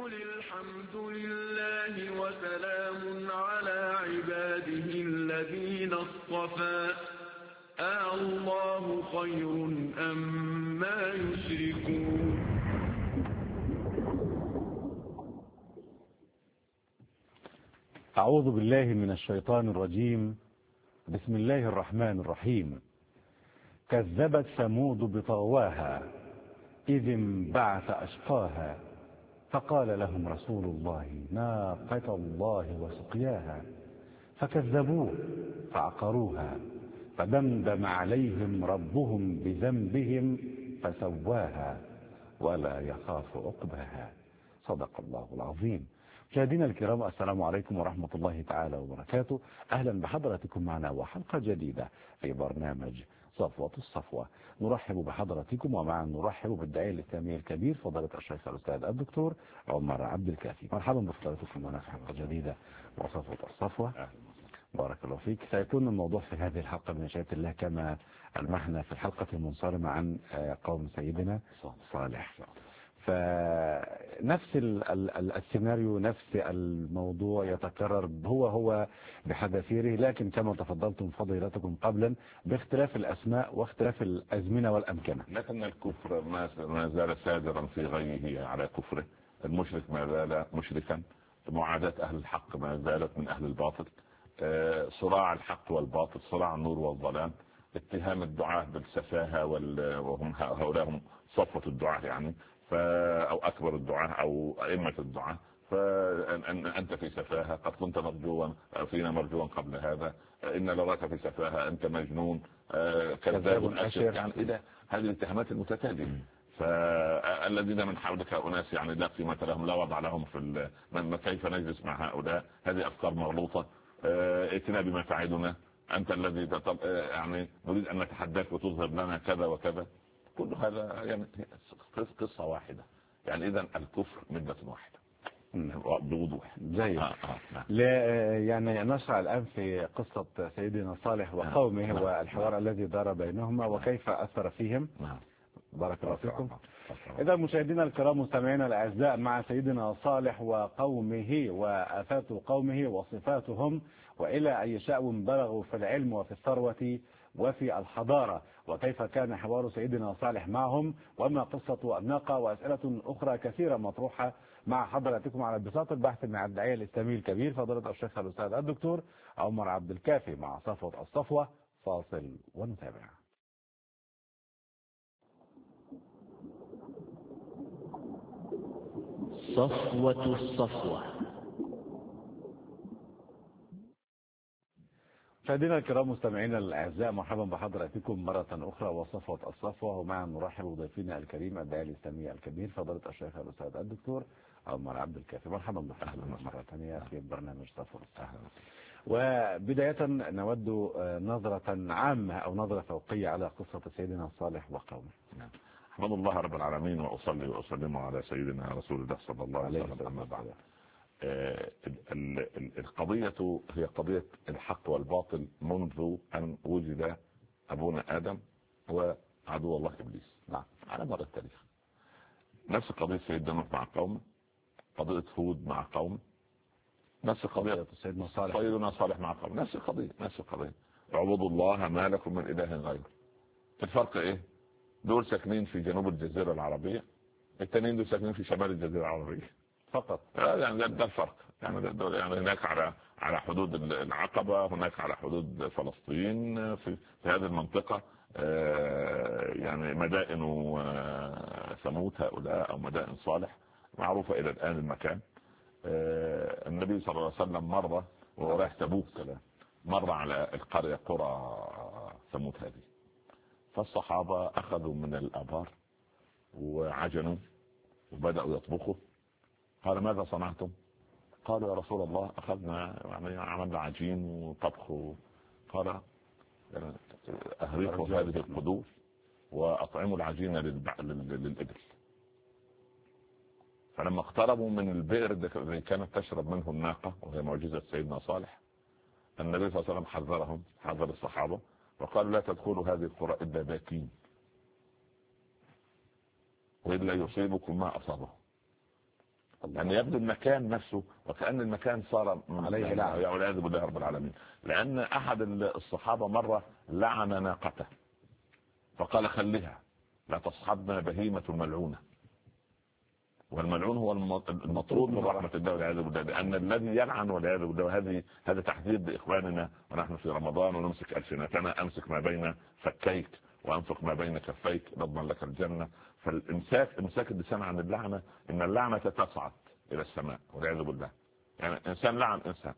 وقل الحمد لله وسلام على عباده الذين اصطفى الله خير أما يشركون. أعوذ بالله من الشيطان الرجيم. بسم الله الرحمن الرحيم. كذبت ثمود بطغواها إذ انبعث أشقاها فقال لهم رسول الله ناقة الله وسقياها فكذبوه فعقروها فدمدم عليهم ربهم بذنبهم فسواها ولا يخاف عقباها. صدق الله العظيم. مشاهدينا الكرام، السلام عليكم ورحمة الله تعالى وبركاته. أهلا بحضراتكم معنا وحلقة جديدة في برنامج صفوة الصفوة. نرحب بحضراتكم ومعا نرحب بالداعية الإسلامي الكبير فضيلة الشيخ الأستاذ الدكتور عمر عبد الكافي. مرحبا بفضلاتكم معنا في حلقة جديدة وصفوة الصفوة. بارك الله فيك. سيكون الموضوع في هذه الحلقة بمشيئة الله كما ألمحنا في الحلقة المنصرمة عن قوم سيدنا صالح. فنفس السيناريو نفس الموضوع يتكرر هو بحذافيره، لكن كما تفضلتم فضيلتكم قبلا باختلاف الأسماء واختلاف الأزمنة والأمكنة. لكن الكفر ما زال سادرا في غيه على كفره، المشرك ما زال مشركا، معاداة أهل الحق ما زالت من أهل الباطل، صراع الحق والباطل، صراع النور والظلام، اتهام الدعاة بالسفاهة وهم هؤلاء هم صفوة الدعاة يعني، أو أكبر الدعاة أو أئمة الدعاة. فأنت في سفاهة، قد كنت مرجوا فينا مرجوا قبل هذا، إن لراك في سفاهة، أنت مجنون، كذاب أشر، يعني إلى هذه الاتهامات المتتالية. فالذين من حولك أناس يعني لا قيمة لهم، لا وضع لهم في كيف نجلس مع هؤلاء، هذه أفكار مغلوطة، ائتنا بما تعدنا، أنت الذي يعني نريد أن نتحداك وتظهر لنا كذا وكذا. كل هذا يعني قصة واحدة، يعني إذن الكفر مدة واحدة بوضوح. جيد. لا يعني نشرع الآن في قصة سيدنا صالح وقومه والحوار الذي دار بينهما وكيف أثر فيهم. بارك الله فيكم. إذا مشاهدينا الكرام مستمعينا الأعزاء، مع سيدنا صالح وقومه وآفات قومه وصفاتهم وإلى أي شأو بلغوا في العلم وفي الثروة وفي الحضارة، وكيف كان حوار سيدنا صالح معهم، وما قصة الناقة، وأسئلة أخرى كثيرة مطروحة مع حضراتكم على بساط البحث مع الداعية الإسلامي الكبير فضيلة الشيخ الأستاذ الدكتور عمر عبد الكافي مع صفوة الصفوة. فاصل ونتابع. صفوة الصفوة. مشاهدينا الكرام مستمعينا الاعزاء، مرحبا بحضراتكم مرة أخرى وصفوة الصفوة، ومعا نرحب بضيفنا الكريم الداعية الإسلامي الكبير فضيلة الشيخ الأستاذ الدكتور عمر عبد الكافي. مرحبا بكم مرة ثانية في برنامج صفوة الصفوة. وبداية نود نظرة عامة أو نظرة فوقية على قصة سيدنا صالح وقومه. أحمد الله رب العالمين وأصلي وأسلم على سيدنا رسول الله صلى الله عليه وسلم. أما بعد، القضية هي قضية الحق والباطل منذ أن وجد أبونا آدم وعدو الله إبليس. نعم، على مر التاريخ نفس قضية سيدنا نوح مع قوم، قضية هود مع قوم، نفس قضية سيدنا صالح مع قوم، نفس القضية اعبدوا الله ما لكم من إله غيره. الفرق إيه؟ دول ساكنين في جنوب الجزيرة العربية، التانيين دول ساكنين في شمال الجزيرة العربية فقط. يعني ده الفرق. يعني هناك على حدود العقبة، هناك على حدود فلسطين، في هذه المنطقة يعني مدائن ثمود هؤلاء أو مدائن صالح معروفة إلى الآن المكان. النبي صلى الله عليه وسلم مرة وهو رايح تبوك مر على القرية قرى ثمود هذه، فالصحابة أخذوا من الآبار وعجنوا وبدأوا يطبخوا. قال ماذا صنعتم؟ قالوا يا رسول الله أخذنا يعني عملنا عجين وطبخ. قال أهرقوا هذه القدور وأطعموا العجين للإبل. فلما اقتربوا من البئر الذي كانت تشرب منه الناقة وهي معجزة سيدنا صالح، النبي صلى الله عليه وسلم حذر الصحابة وقال لا تدخلوا هذه القرى إلا باكين وإلا يصيبكم ما أصابه. لأن يبدو المكان نفسه وكأن المكان صار عليه لعنة والعياذ بالله رب العالمين. لأن أحد الصحابة مرة لعن ناقته فقال خليها لا تصحبنا بهيمة ملعونة، والملعون هو المطرود من رحمة الله والعياذ بالله، لأن الذي يلعن والعياذ بالله هذا تحذير لإخواننا ونحن في رمضان ونمسك ألسنتنا، أمسك ما بين فكيك وأنفق ما بين كفيك نضمن لك الجنة. فالإمساك اللسان عن اللعنة، إن اللعنة تصعد إلى السماء والعياذ بالله. يعني إنسان لعن إنسان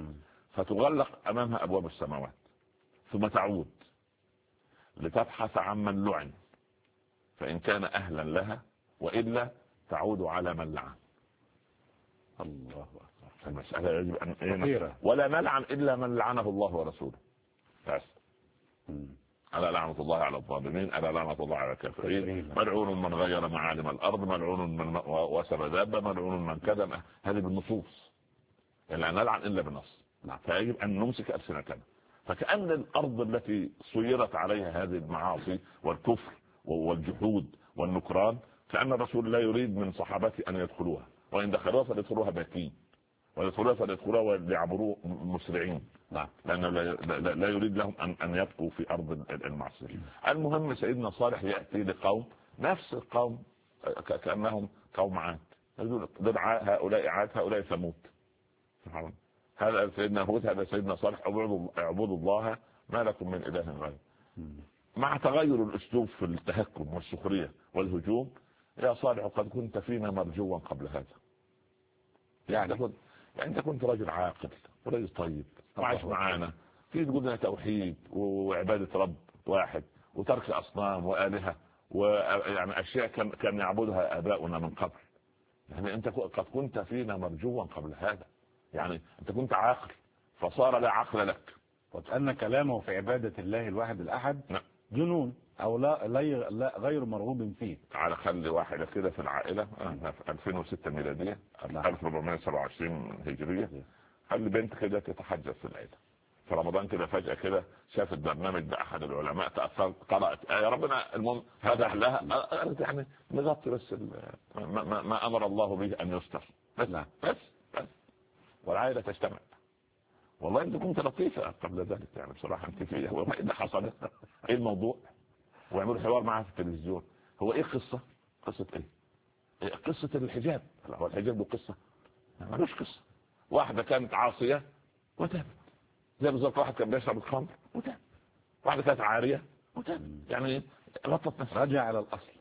فتغلق أمامها أبواب السماوات ثم تعود لتبحث عن من لعن فإن كان أهلا لها وإلا تعود على من لعن. الله أكبر. المسألة يجب أن ولا نلعن إلا من لعنه الله ورسوله بس. ألا لعنة الله على الظالمين، ألا لعنة الله على الكافرين، ملعون من غير معالم الأرض، ملعون من وسب دابة، ملعون من كذا. هذه بالنصوص، لا نلعن إلا بالنص. فيجب أن نمسك ألسنتنا. فكأن الأرض التي صيرت عليها هذه المعاصي والكفر والجحود والنكران، كأن الرسول لا يريد من صحابته أن يدخلوها، وإن دخلوها فليدخلوها باكين، ويدخلوها فليدخلوها وليعبروا مسرعين، لأنه لا يريد لهم أن يبقوا في أرض المعصية. المهم سيدنا صالح يأتي لقوم نفس القوم كأنهم قوم عاد، هؤلاء عاد هؤلاء ثمود. هذا سيدنا هود هذا سيدنا صالح اعبدوا الله ما لكم من إله غيره. مع تغير الأسلوب في التهكم والسخرية والهجوم، يا صالح قد كنت فينا مرجوا قبل هذا. يعني أنت كنت رجل عاقل ورجل طيب وعايش معانا في تقولنا توحيد وعبادة رب واحد وترك أصنام وآلهة ويعني أشياء كان يعبدها آباؤنا من قبل. يعني أنت قد كنت فينا مرجوا قبل هذا، يعني أنت كنت عاقل فصار لا عقل لك. وكأن كلامه في عبادة الله الواحد الأحد جنون أو لا غير مرغوب فيه. على خلي واحدة كده في العائلة في 2006 ميلادية 1427 هجرية، خلي بنت كده تتحجب في العيلة في رمضان كده، فجأة كده شافت برنامج بأحد العلماء تأثرت قرأت يا ربنا المهم هذا لها يعني نغطي بس ما أمر الله به أن يستر بس والعائلة تجتمع. والله انت كنت لطيفة قبل ذلك يعني بصراحة انت فيه هو ايه اللي حصل ايه الموضوع، ويعملوا حوار معها في التلفزيون. هو ايه قصة ايه قصة الحجاب. هو الحجاب له قصة؟ ملوش قصة. واحدة كانت عاصية وتابت زي بالظبط واحد كان بيشرب الخمر وتاب، واحدة كانت عارية وتاب، يعني غطت نفسها. رجع على الأصل.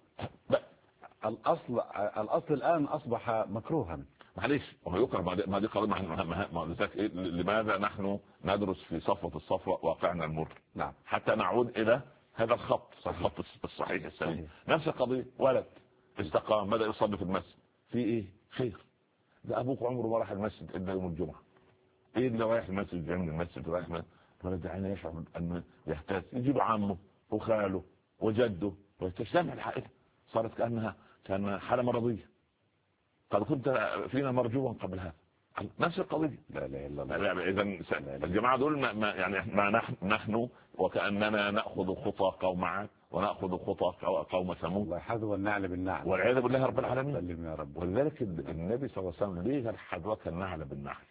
الأصل الآن أصبح مكروها. معلش وهو يكره ما دي قضيه لماذا نحن ندرس في صفوة الصفوة واقعنا المر حتى نعود الى هذا الخط الصحيح السليم. نفس القضيه ولد استقام بدأ يصلي في المسجد في ايه خير، ده ابوك عمره ما راح المسجد الا يوم الجمعه، ايه اللي رايح المسجد جنب المسجد رايح ولد عينه يشعر ان يهتز يجيب عمه وخاله وجده وتجتمع العائله، صارت كان حاله مرضيه. قد كنت فينا مرجوا قبل هذا. نفس القضية. لا لا لا لا. إذا الجماعة دول ما نحن وكأننا نأخذ خطى قوم عاد ونأخذ خطى قوم ثمود. الله حذو النعل بالنعل والعياذ بالله رب العالمين. سلم يا رب. ولذلك النبي صلى الله عليه وسلم ليه حذوك النعل بالنعل؟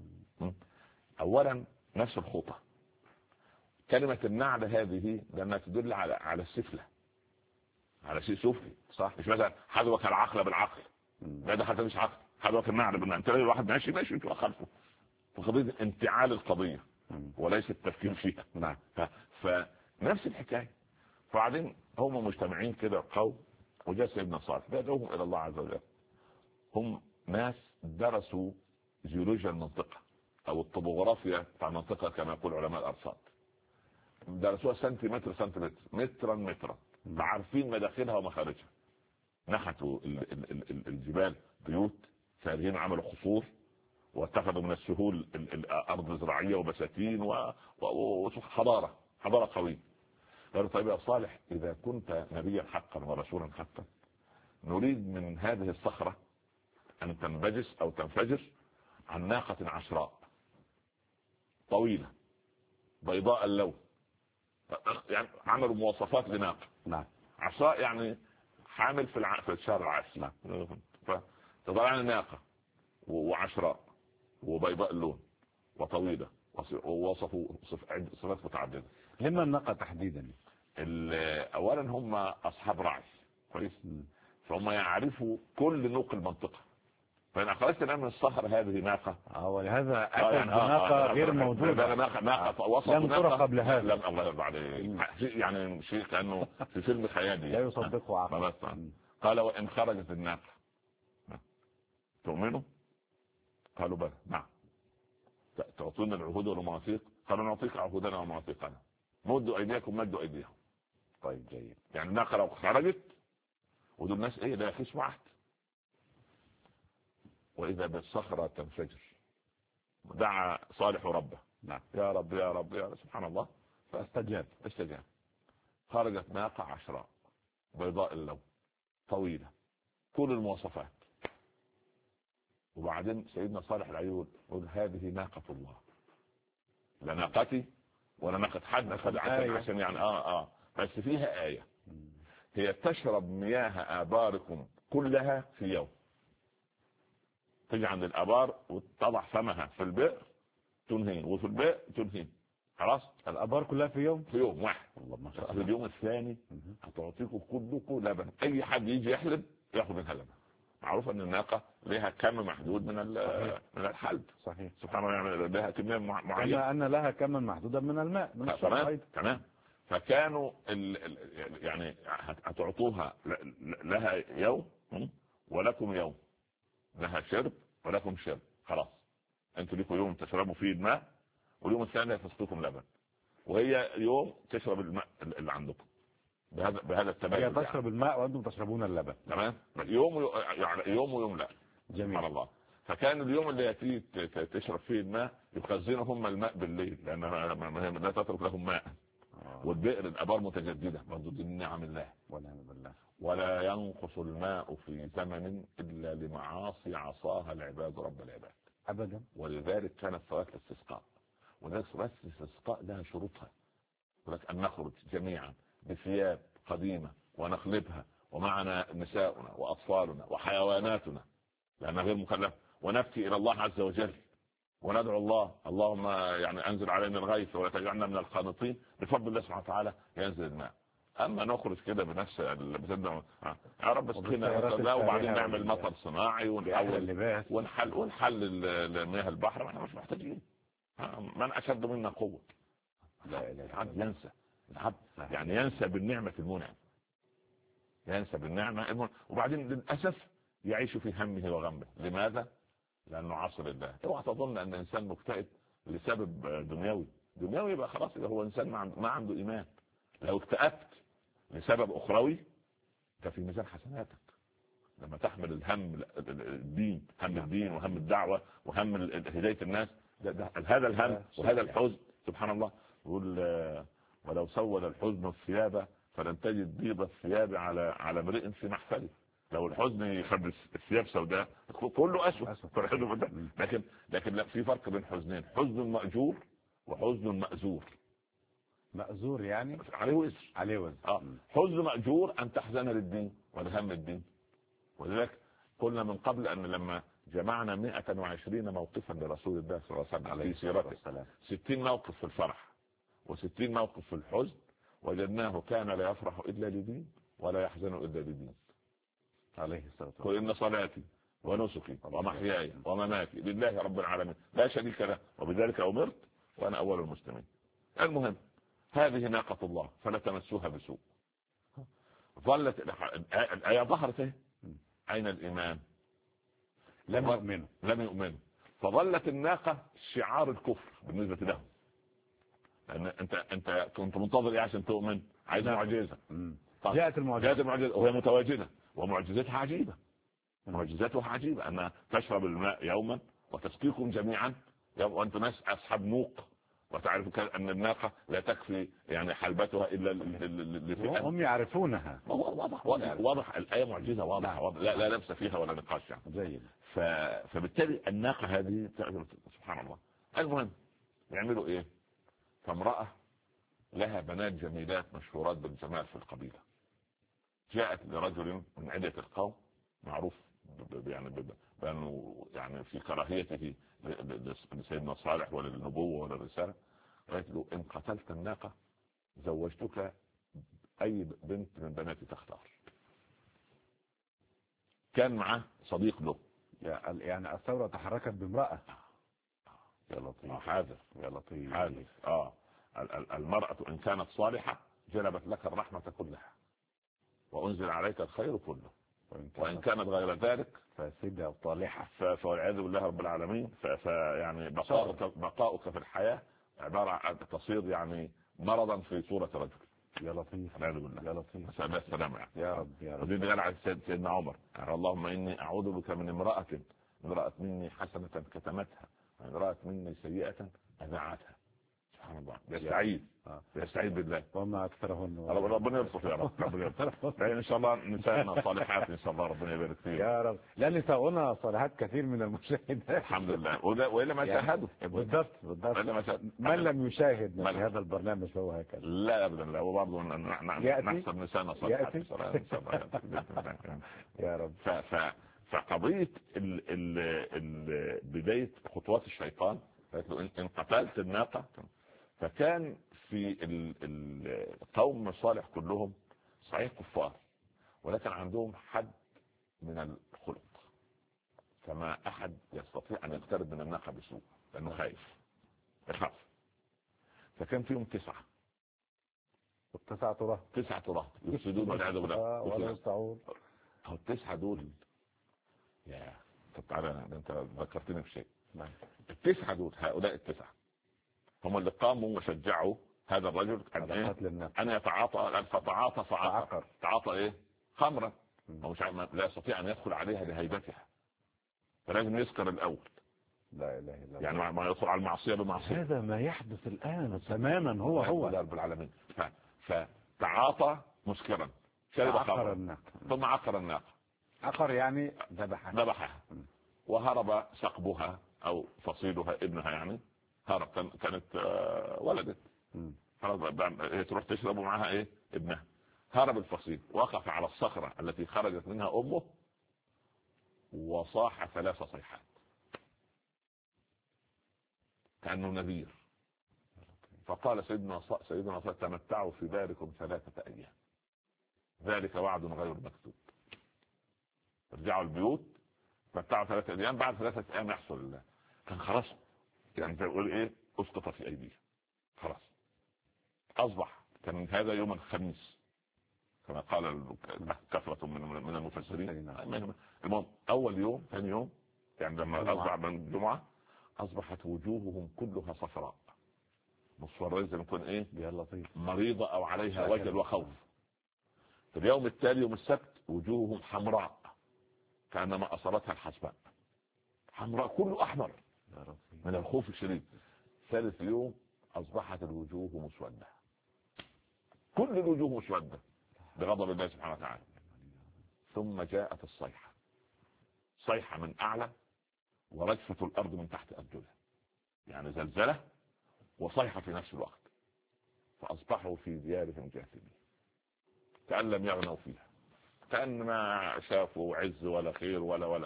أولا نفس الخطى. كلمة النعل هذه لما تدل على السفلة، على شيء سفلي صح، مش مثلا حذوك العقل بالعقل. لا ده حتى مش عقل، حذوك النعل بالنعل. انت ليه الواحد ماشي انت خلفه، فقضية انفعال القضية وليس التفكير فيها. نعم. فنفس الحكاية. فبعدين هم مجتمعين كده قوم وجاء سيدنا صالح يدعوهم الى الله عز وجل. هم ناس درسوا جيولوجيا المنطقة او الطبوغرافيا بتاع المنطقة كما يقول علماء الارصاد، درسوها سنتيمتر مترا، عارفين مداخلها ومخارجها. نحتوا الجبال بيوت، ساريين عملوا خصور واتخذوا من السهول الارض زراعيه وبساتين وحضاره قويه. قالوا طيب يا صالح اذا كنت نبيا حقا ورسولا حقا نريد من هذه الصخره ان تنبجس او تنفجر عن ناقه عشراء طويله بيضاء اللون، يعني عملوا مواصفات لناقه. نعم. عشراء يعني حامل في الشهر العاشر. تطلع لنا ناقة وعشراء وبيضاء اللون وطويلة ووصفوا صفات متعددة. لما الناقة تحديدا؟ اولا هم اصحاب رعي كويس، فهم يعرفوا كل نوق المنطقة. فإن أخرجت الآن من الصخر هذه ناقة، ولهذا أتت بناقة غير موجودة، ناقة وسط لم ترى قبل هذا. لم الله يرضى عليه، يعني شيء كأنه في فيلم خيالي لا يصدقه عقل. قال وإن خرجت الناقة تؤمنوا؟ قالوا بلى نعم. تعطونا العهود والمواثيق؟ قالوا نعطيك عهودنا ومواثيقنا. مدوا أيديكم مدوا أيديهم. طيب جيد. يعني الناقة لو خرجت ودول الناس ايه لا يخيسوا عهد، واذا بالصخرة تنفجر. دعا صالح ربه، نعم، يا رب يا رب يا رب، سبحان الله، فاستجاب. خرجت ناقة عشراء بيضاء اللون طويلة كل المواصفات. وبعدين سيدنا صالح العيون يقول هذه ناقة الله، لا ناقتي ولا ناقة حد، عشان يعني بس فيها آية، هي تشرب مياه آباركم كلها في يوم. تجي عند الآبار وتضع فمها في البئر تنهين، وفي البئر تنهين، خلاص الآبار كلها في يوم واحد. الله ما شاء في الله. اليوم الثاني هتعطيكم كلكم لبن، أي حد يجي يحلب ياخذ منها لبن. معروف أن الناقة لها كم محدود من الحلب. صحيح. سبحان الله، يعني لها كمية معينة. كما أن لها كما محدودا من الماء من الشرب. تمام. فكانوا يعني هتعطوها لها يوم ولكم يوم، لها شرب ولكم شرب، خلاص انتوا لكم يوم تشربوا فيه الماء واليوم الثاني تسقيكم لبن، وهي يوم تشرب الماء اللي عندكم بهذا التبادل. هي تشرب الماء وانتم تشربون اللبن. تمام. يوم يعني يوم ويوم لا. جميل. سبحان الله. فكان اليوم اللي يأتي تشرب فيه الماء يخزنهم الماء بالليل، لأن لا تترك لهم ماء. والبئر الآبار متجددة برضو، دي من نعم الله. ونعم بالله. ولا ينقص الماء في زمن إلا لمعاصي عصاها العباد رب العباد أبدا. ولذلك كانت صلاة الاستسقاء، ولذلك صلاة الاستسقاء لها شروطها، ولذلك أن نخرج جميعا بثياب قديمة ونقلبها، ومعنا نساؤنا وأطفالنا وحيواناتنا لأنها غير مكلفة، ونبكي إلى الله عز وجل وندعو الله اللهم يعني أنزل علينا الغيث ولا تجعلنا من القانطين، بفضل الله سبحانه وتعالى ينزل الماء. اما نخرج كده بنفس يا رب اسقينا، وبعدين نعمل مطر صناعي ونحل مياه البحر، احنا مش محتاجين. من اشد منا قوه. العبد ينسى، العبد يعني ينسى بالنعمه المنعم، ينسى بالنعمه وبعدين للاسف يعيش في همه وغمه. لماذا؟ لانه عصر الله. اوعى تظن ان الانسان مكتئب لسبب دنيوي يبقى خلاص هو انسان ما عنده ايمان. لو اكتئبت لسبب أخروي ففي ميزان حسناتك. لما تحمل الهم الدين، هم الدين وهم الدعوة وهم هداية الناس، هذا الهم وهذا الحزن سبحان الله. يقول ولو سود الحزن الثياب فلن تجد بيض الثياب على امرئ في محفله. لو الحزن يخلي الثياب سوداء كله أسود. لكن لا، في فرق بين حزنين، حزن مأجور وحزن مأزور. مأزور يعني عليه وزر. حزن مأجور أن تحزن للدين ولهم الدين. ولذلك قلنا من قبل أن لما جمعنا 120 موقفا لرسول الله صلى الله عليه وسلم في سيرته، 60 موقف في الفرح و60 موقف في الحزن، وجدناه كان لا يفرح إلا لدين ولا يحزن إلا لدين عليه الصلاة والسلام. قل إن صلاتي ونسكي ومحياي ومماتي لله رب العالمين لا شريك له وبذلك أمرت وأنا أول المسلمين. المهم هذه ناقة الله فلا تمسوها بسوء. ظلت الآية ظهرت. أين الإيمان؟ لم يؤمنوا. فظلت الناقة شعار الكفر بالنسبة لهم. لأن أنت كنت منتظر عشان تؤمن، عايز معجزة. جاءت المعجزة وهي متواجدة ومعجزتها عجيبة. معجزتها عجيبة أنها تشرب الماء يوما وتسقيكم جميعا وأنتم ناس أصحاب نوق، وتعرف أن الناقة لا تكفي يعني حلبتها إلا هم يعرفونها. واضح الآية معجزة واضحة. لا لبس فيها ولا نقاش يعني. جيد. فبالتالي الناقة هذه سبحان الله. المهم يعملوا إيه؟ فامرأة لها بنات جميلات مشهورات بالجمال في القبيلة، جاءت لرجل من عدة القوم معروف بأنه يعني في كراهيته لسيدنا صالح وللنبوة وللرسالة، قالت له إن قتلت الناقة زوجتك أي بنت من بناتي تختار. كان معه صديق له، يعني الثورة تحركت بامرأة. يا لطيف حاذر، يا لطيف حاذر. المرأة إن كانت صالحة جلبت لك الرحمة كلها وأنزل عليك الخير كله، وإن كانت غير ذلك فاسدة وطالحة فالعياذ بالله رب العالمين. فيعني بقاؤك في الحياة عبارة عن تصير يعني مرضا في صورة رجل. يا لطيف والعياذ بالله. يا لطيف. نسأل الله السلامة يعني. يا رب يا رب. ودي قال عن سيدنا عمر اللهم إني أعوذ بك من امرأة رأت مني حسنة كتمتها، وإن رأت مني سيئة أذاعتها. سبحان الله. يستعيذ بالله. وما أكثرهن. ربنا يلطف يا رب. ربنا يلطف. إن شاء الله نسائنا صالحات إن شاء الله، ربنا يبارك فيك يا رب. لا نساؤنا صالحات كثير من المشاهدات الحمد لله. وإلا ما شاهدوا. بالضبط. من لم يشاهد في هذا البرنامج فهو هكذا. لا أبدا لا. وبرضه نحسب نسائنا صالحات إن شاء الله. يا رب. فقضية بداية خطوات الشيطان إن قتلت الناقة. فكان في القوم الصالح كلهم صحيح كفار، ولكن عندهم حد من الخلق، فما أحد يستطيع أن يقترب من الناقة بسوء لأنه يخاف. فكان فيهم 9 رهط يفسدون والعياذ بالله ولا يستعون. 9 دول يا طب تعالى انت ذكرتني بشيء. 9 دول هؤلاء 9 هم اللي قاموا وشجعوا هذا الرجل أن يتعاطى. تعاطى ايه؟ خمرا. لا يستطيع ان يدخل عليها لهيبتها، فلازم يسكر الاول. لا اله الا الله. يعني ما يدخل على المعصيه بمعصيه. هذا ما يحدث الان تماما. هو رب العالمين. فتعاطى مسكرا، شرب خمرا، ثم عقر الناقه. عقر يعني ذبحها. وهرب سقبها او فصيلها ابنها، يعني هرب. كانت ولدت، هي تروح تشرب معها ايه؟ ابنها. هرب الفصيل، وقف على الصخرة التي خرجت منها امه وصاح 3 صيحات كأنه نذير. فقال سيدنا صلى تمتعوا في داركم 3 أيام، ذلك وعد غير مكتوب. ارجعوا البيوت، تمتعوا 3 أيام، بعد 3 أيام يحصل الله. كان خلاص يعني تقول ايه؟ اسقط في ايديه خلاص. اصبح كان هذا يوم الخميس كما قال كثرة من المفسرين. المهم اول يوم ثاني يوم يعني لما اصبح من الجمعة اصبحت وجوههم كلها صفراء مصفرة، زي ما يكون ايه؟ مريضة او عليها وجل وخوف. في اليوم التالي يوم السبت وجوههم حمراء كأنما اصابتها الحسباء، حمراء كله احمر من الخوف الشديد. ثالث يوم اصبحت الوجوه مسودة، كل الوجوه مسودة بغضب الله سبحانه وتعالى. ثم جاءت الصيحة، صيحة من اعلى ورجفة الارض من تحت ارجله، يعني زلزلة وصيحة في نفس الوقت. فاصبحوا في ديارهم جاثمين كأن لم يغنوا فيها، كأن ما شافوا عز ولا خير ولا.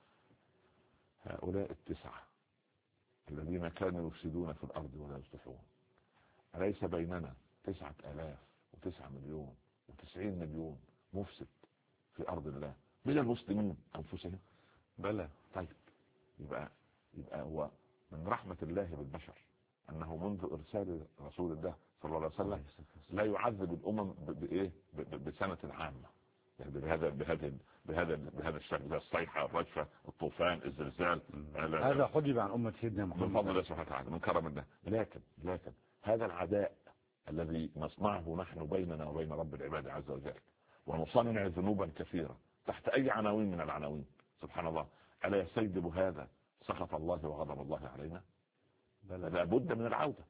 هؤلاء 9 الذين كانوا يفسدون في الأرض ولا يصلحون، أليس بيننا 9,009 مليون و90 مليون مفسد في أرض الله من المسلمين أنفسهم؟ بلى. طيب يبقى هو من رحمة الله بالبشر أنه منذ إرسال رسول الله صلى الله عليه وسلم لا يعذب الأمم بإيه؟ بسنة عامة، يعني بهذا الشكل، زي الصيحة، الرجفة، الطوفان، الزلزال. هذا حجب عن أمة سيدنا محمد من فضل الله سبحانه وتعالى، من كرم الله. لكن هذا العداء الذي نصنعه نحن بيننا وبين رب العباد عز وجل، ونصنع ذنوبا كثيرة تحت أي عناوين من العناوين، سبحان الله، ألا يستجلب هذا سخط الله وغضب الله علينا؟ لابد من العودة.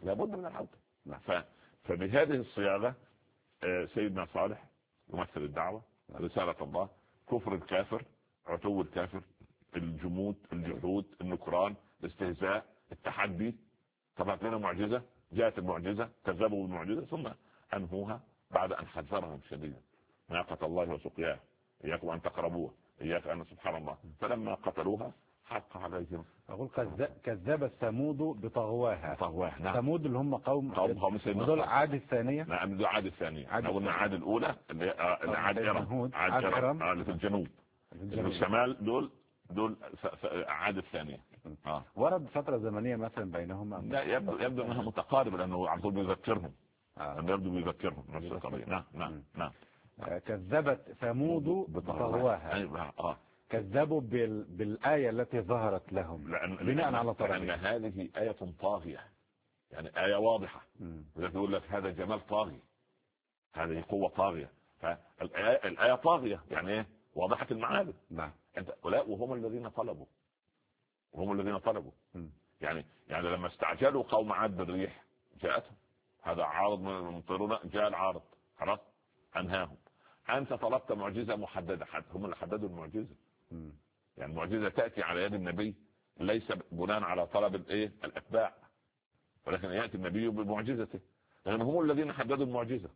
فبهذه الصياغة سيدنا صالح يمثل الدعوة، رسالة الله، كفر الكافر، عتو الكافر، الجمود، الجحود، النكران، الاستهزاء، التحدي. طبعا لنا معجزة، جاءت المعجزة، كذبوا بالمعجزة ثم أنهوها بعد أن حذرهم شديدا: ناقة الله وسقياها إياكم أن تقربوها إياك أن سبحان الله. فلما قتلوها حق عليهم. أقول كذبت ثمود بطغواها. نعم. ثمود اللي هم قوم سيدنا دول عاد الثانية. نعم دول عاد الثانية. قلنا عاد الأولى اللي عاد إرم. عاد إرم اللي في الجنوب. في الشمال دول عاد الثانية. ورد فترة زمنية مثلا بينهما؟ لا يبدو أنها متقاربة لأنه على طول بيذكرهم. يبدو بيذكرهم نفس القضية. نعم. كذبت ثمود بطغواها. كذبوا بالآية التي ظهرت لهم بناء على طريقة. لأن هذه آية طاغية، يعني آية واضحة. يقول لك هذا جمال طاغي، هذه قوة طاغية. فالآية طاغية يعني إيه؟ واضحة المعالم. نعم. وهم الذين طلبوا. يعني لما استعجلوا قوم عاد بالريح جاءتهم، هذا عارض ممطرنا، جاء العارض خلاص أنهاهم. أنت طلبت معجزة محددة، هم اللي حددوا المعجزة. يعني المعجزة تأتي على يد النبي ليس بناء على طلب الأتباع، ولكن يأتي النبي بمعجزته، لأن هم الذين حددوا المعجزة.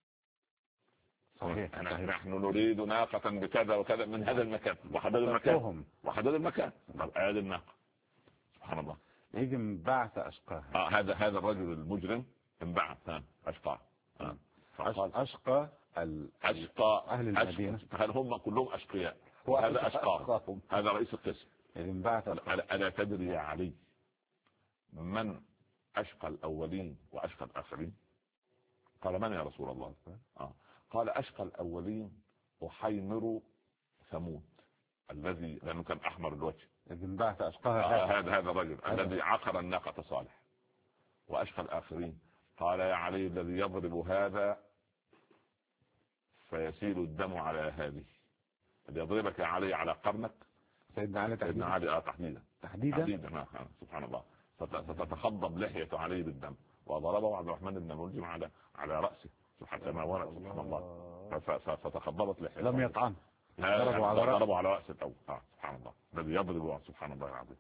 صحيح. نحن نريد ناقة بكذا وكذا من هذا المكان، وحددوا المكان. طب هذه الناقة سبحان الله يجي انبعث أشقاها. هذا الرجل المجرم انبعث أشقاه. أشقى أهل المدينة. هل هم كلهم أشقياء؟ هذا أشقاهم، هذا رئيس القسم. ألا تدري يا علي من أشقى الأولين وأشقى الآخرين؟ قال من يا رسول الله؟ قال أشقى الأولين أحيمر ثمود الذي لأنه كان أحمر الوجه. انبعث أشقاها. هذا الرجل الذي عقر الناقة صالح. وأشقى الآخرين قال يا علي الذي يضرب هذا فيسيل الدم على هذه، اللي يضربك يا علي على قرنك. سيدنا علي تحديدا. سبحان الله. فتتخضب لحية علي بالدم، وضربه عبد الرحمن بن ملجم على رأسه حتى ما ورد سبحان الله. فتخضبت لحية. لم يطعن. ضربوا على رأس الأول. سبحان الله الذي يضرب سبحان الله العظيم.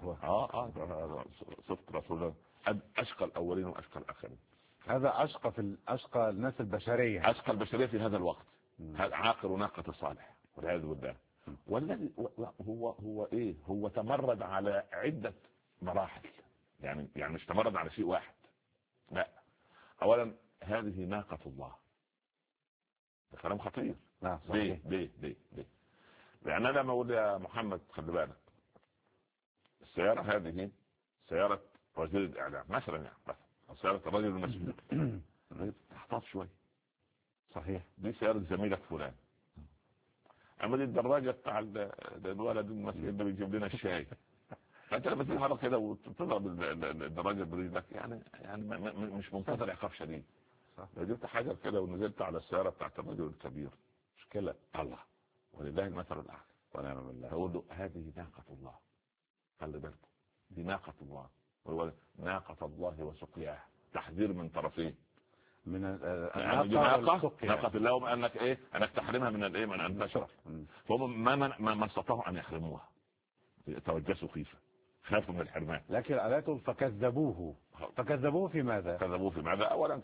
صفت رسول أشقى الأولين وأشقى الآخرين. هذا أشقى الناس البشرية. أشقى البشرية في هذا الوقت. هذا عاقر ناقة صالح والعياذ بالله. والذي هو تمرد على عدة مراحل. يعني مش تمرد على شيء واحد، لا. أولا هذه ناقة الله، كلام خطير. ليه؟ لأن أنا لما أقول يا محمد خلي بالك السيارة هذه سيارة رجل الإعلام مثلا، يعني مثلا سيارة الرجل المسؤول تحتاط شوي. صحيح. دي سيارة زميلك فلان. أما دي الدراجة بتاع الولد المسؤول ده بيجيب لنا الشاي. فأنت لما تيجي مرة كده وتضرب الدراجة برجلك يعني مش منتظر عقاب شديد. لو جبت حاجة كده ونزلت على السيارة بتاعت الرجل الكبير مشكلة. الله ولله المثل الأعلى ونعم بالله. أقول له هذه ناقة الله، خلي بالك دي ناقة الله، ناقة الله وسقياها، تحذير من طرفين. من ناقة الله انك تحرمها من من ان تشرب. فهم ما استطاعوا ان يحرموها، توجسوا خيفة، خافوا من الحرمان. لكن آلاته فكذبوه في ماذا؟ اولا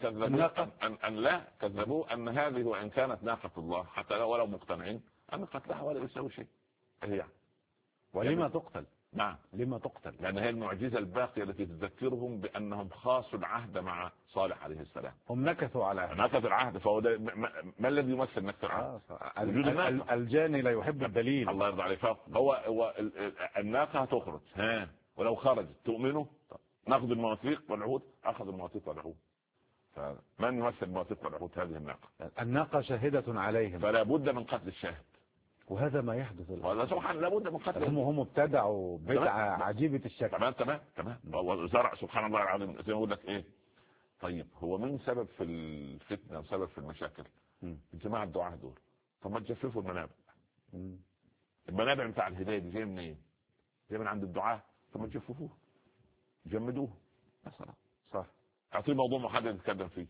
كذبوه ان هذه وان كانت ناقة الله حتى ولو مقتنعين ان قتلها ولا يسوي شيء. هي ولما تقتل؟ نعم لما تقتل؟ لأن هي المعجزة الباقية التي تذكرهم بأنهم خاصوا العهد مع صالح عليه السلام. هم نكثوا على العهد. فهو ما الذي يمثل نكث العهد؟ الجاني لا يحب الدليل. الله يرضى عليك. هو الناقة تخرج ولو خرجت تؤمنوا ناخذ المواثيق والعهود. أخذ المواثيق والعهود. فمن يمثل المواثيق والعهود؟ هذه الناقة شاهدة عليهم، فلا بد من قتل الشاهد. وهذا ما يحدث الآن. سبحان الله لابد من قتل. هم ابتدعوا بدعة عجيبة الشكل. تمام. وزرع سبحان الله العظيم زي ما اقول لك طيب هو من سبب في الفتنة وسبب في المشاكل؟ الجماعة الدعاة دول. طب ما تجففوا المنابع. المنابع بتاع الهداية دي جاي منين؟ جاي من عند الدعاة. طب ما تجففوه، جمدوه مثلا. صح. اعطيه موضوع محدد يتكلم فيه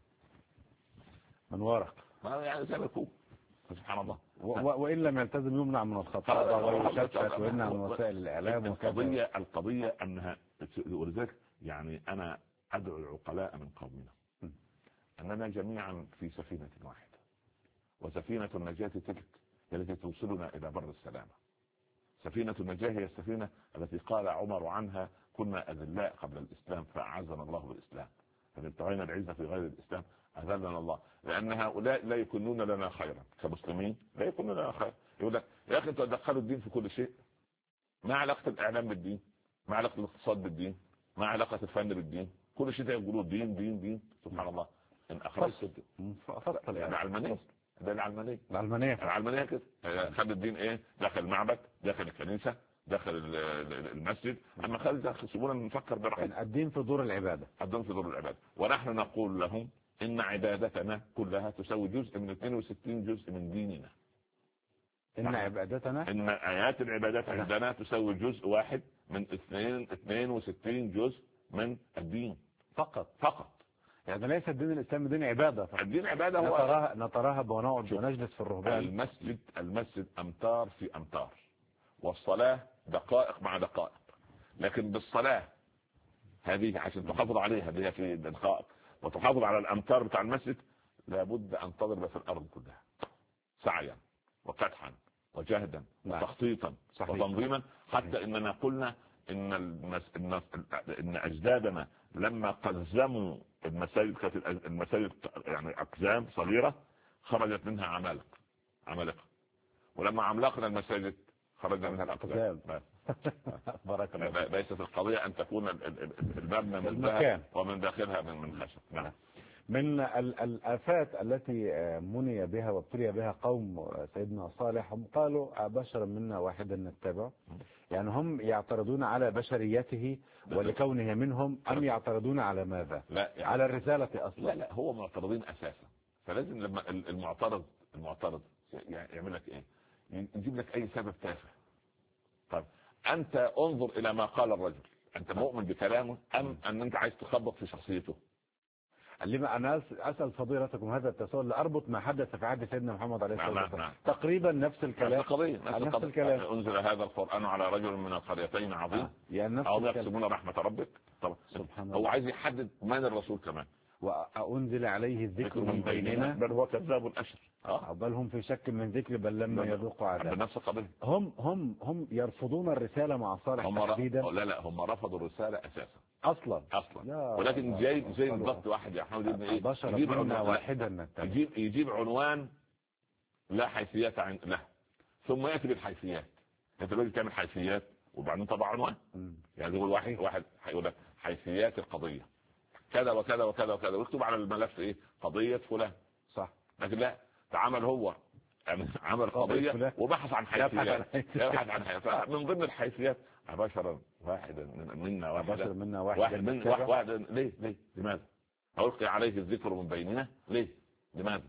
من ورق، يعني زي ما يكون. سبحان الله. وإن لم يلتزم يمنع من الخطابة ويشتت ويمنع من وسائل الإعلام. القضية أنها، ولذلك يعني أنا أدعو العقلاء من قومنا أننا جميعا في سفينة واحدة، وسفينة النجاة تلك التي توصلنا إلى بر السلامة. سفينة النجاة هي السفينة التي قال عمر عنها كنا أذلاء قبل الإسلام فأعزنا الله بالإسلام، فابتغينا العزة في غير الإسلام أذلنا الله. لأن هؤلاء لا يكونون لنا خيرا كمسلمين، لا يكونون لنا خيرا. يقول لك يا أخي أنتوا تدخلوا الدين في كل شيء. ما علاقة الإعلام بالدين؟ ما علاقة الاقتصاد بالدين؟ ما علاقة الفن بالدين؟ كل شيء ده يقولوا دين دين دين. سبحان الله. إن أخرجت العلمانية، ده العلمانية كده خد الدين ايه؟ داخل المعبد، داخل الكنيسة، داخل المسجد. اما خلي سيبونا نفكر براحتنا. الدين في دور العبادة، الدين في دور العبادة. ونحن نقول لهم ان عبادتنا كلها تساوي جزء من 62 جزء من ديننا. ان عبادتنا، ان ايات العبادات عندنا تساوي جزء واحد من 62 جزء من الدين فقط. يعني ليس الدين الاسلامي دين عباده فقط. الدين عباده هو نتراها ونقعد ونجلس في الرهبان. المسجد امتار في امتار، والصلاه دقائق مع دقائق. لكن بالصلاه هذه عشان تحافظ عليها اللي هي في دقائق وتحافظ على الامتار بتاع المسجد، لابد ان تضرب في الارض كلها سعيا وفتحا وجهدا وتخطيطا وتنظيما. حتى اننا قلنا ان اجدادنا لما قزموا المساجد، كانت المساجد يعني اقزام صغيره خرجت منها عمالقه، ولما عملقنا المساجد خرجنا منها الاقزام. بارك الله. ليست القضيه ان تكون المبنى من ذهب ومن داخلها من خشب. نعم. من الآفات التي مني بها وابتلي بها قوم سيدنا صالح، هم قالوا بشرا منا واحدا نتبع. يعني هم يعترضون على بشريته ولكونه منهم، أم يعترضون على ماذا؟ لا يعني على الرسالة أصلا. لا هو معترضين أساسا. فلازم لما المعترض يعمل لك إيه؟ يجيب لك أي سبب تافه. طب أنت انظر إلى ما قال الرجل، أنت مؤمن بكلامه أم أن أنت عايز تخبط في شخصيته؟ لما أنا أسأل فضيلتكم هذا التساؤل لأربط ما حدث في عهد سيدنا محمد عليه الصلاة والسلام. تقريبا نفس الكلام. نفس الكلام. أنزل هذا القرآن على رجل من القريتين عظيم يعني أو يقسمون رحمة ربك. طبعا سبحان هو عايز يحدد من الرسول كمان. وأنزل عليه الذكر من بيننا بل هو كذاب أشر. بل هم في شك من ذكر بل لما يذوقوا عذاب. بنفس القضية. هم يرفضون الرسالة مع صالح تحديدا. لا هم رفضوا الرسالة أساسا اصلا. ولكن زي بالضبط واحد يا احمد ابن ايه يجيب عنوان لا حيثيات له، ثم ياتي بالحيثيات. انت لازم تعمل حيثيات وبعدين طبع عنوان. يعني يقول واحد هيقول لك حيثيات القضيه كذا وكذا وكذا وكذا، ويكتب على الملف ايه؟ قضيه فلان. صح. لكن لا تعمل هو يعني عمل قضيه وبحث عن حيثيات. يبحث عن حيثيات من ضمن الحيثيات بشرا واحدا منا واحدا. ليه لماذا؟ ألقي عليه الذكر من بيننا. ليه؟ لماذا؟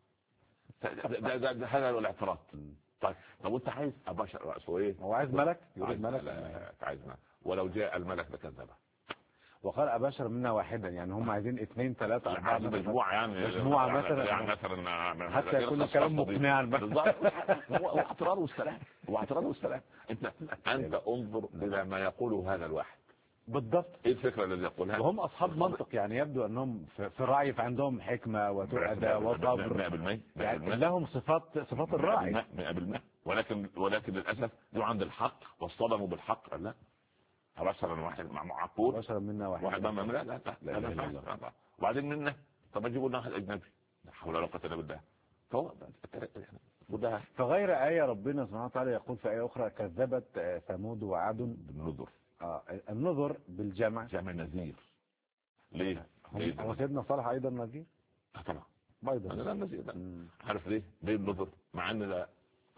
ده هذا الاعتراض. طيب وانت عايز بشر رأسه ايه؟ هو عايز ملك، يريد ملك. عايز ملك، ولو جاء الملك لكذبه. وقال أبشر منا واحدا، يعني هم عايزين 2 3 4 مجموعة يعني مثلا حتى يكون الكلام مقنعا. هو اعتراض والسلام. انت انظر الى ما يقوله هذا الواحد بالضبط. ايه الفكرة الذي يقولها؟ وهم اصحاب منطق، يعني يبدو انهم في رأي، فعندهم حكمة وتؤدى وصبر، يعني لهم صفات الراعي 100%. ولكن للاسف جو عند الحق واصطدموا بالحق. لا بشرا واحد معقول، بشرا منا واحد لا. وبعدين منا طب اجيبوا لنا واحد اجنبي، لا حول ولا قوه الا بالله. فهو فغير آية ربنا سبحانه وتعالى يقول في آية أخرى كذبت ثمود وعاد بالنذر. النذر بالجمع، جمع نذير. ليه؟ هو سيدنا صالح ايضا نذير؟ طبعا ايضا انا نذير. عارف ليه النذر؟ مع ان لا